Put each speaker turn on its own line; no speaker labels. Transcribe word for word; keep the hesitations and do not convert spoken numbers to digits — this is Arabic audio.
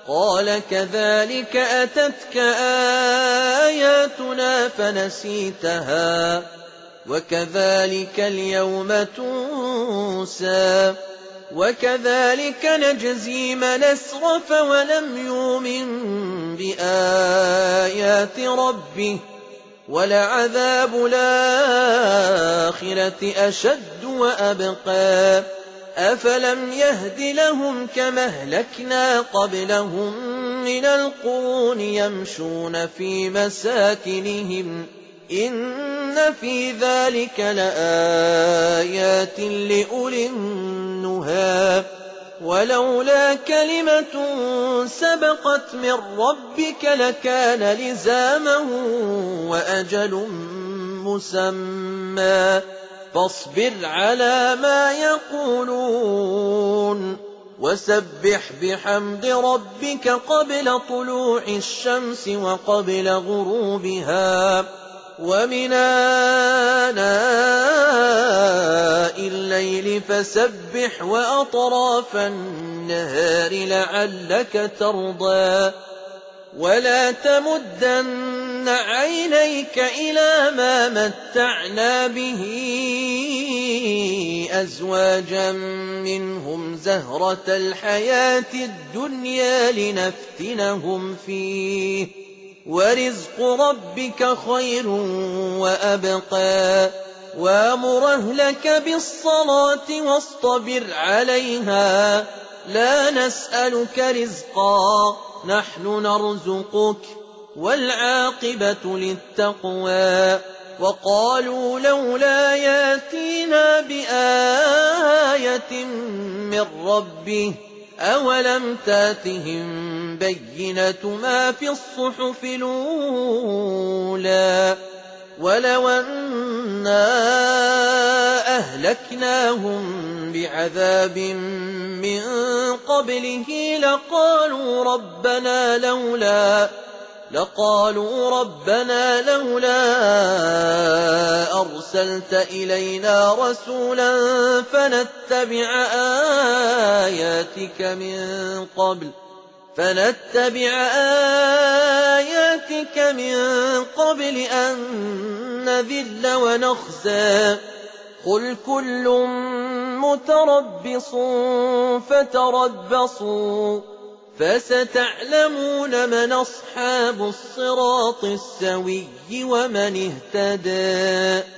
قال كذلك أتتك آياتنا فنسيتها وكذلك اليوم تنسى وكذلك نجزي من أسرف ولم يؤمن بآيات ربه ولعذاب الآخرة أشد وأبقى أفلم يهد لهم كما أهلكنا قبلهم من القرون يمشون في مساكنهم إن في ذلك لآيات لأولي النهى ولولا كلمة سبقت من ربك لكان لزاما وأجل مسمى فاصبر على ما يقولون وسبح بحمد ربك قبل طلوع الشمس وقبل غروبها ومن آناء الليل فسبح وأطراف النهار لعلك ترضى ولا تمدن عينيك إلى ما متعنا به أزواجا منهم زهرة الحياة الدنيا لنفتنهم فيه ورزق ربك خير وأبقى وامر أهلك بالصلاة واصطبر عليها لا نسألك رزقا نحن نرزقك والعاقبة للتقوى وقالوا لولا ياتينا بآية من ربه أولم تاتهم بينة ما في الصحف الأولى ولو أنا أهلكناهم بعذاب من قبله لقالوا ربنا لولا لقالوا ربنا لولا أرسلت إلينا رسولا فنتبع آياتك من قبل فنتبع آياتك من قبل أن نذل ونخزى قل كل متربص فتربصوا فستعلمون من أصحاب الصراط السوي ومن اهتدى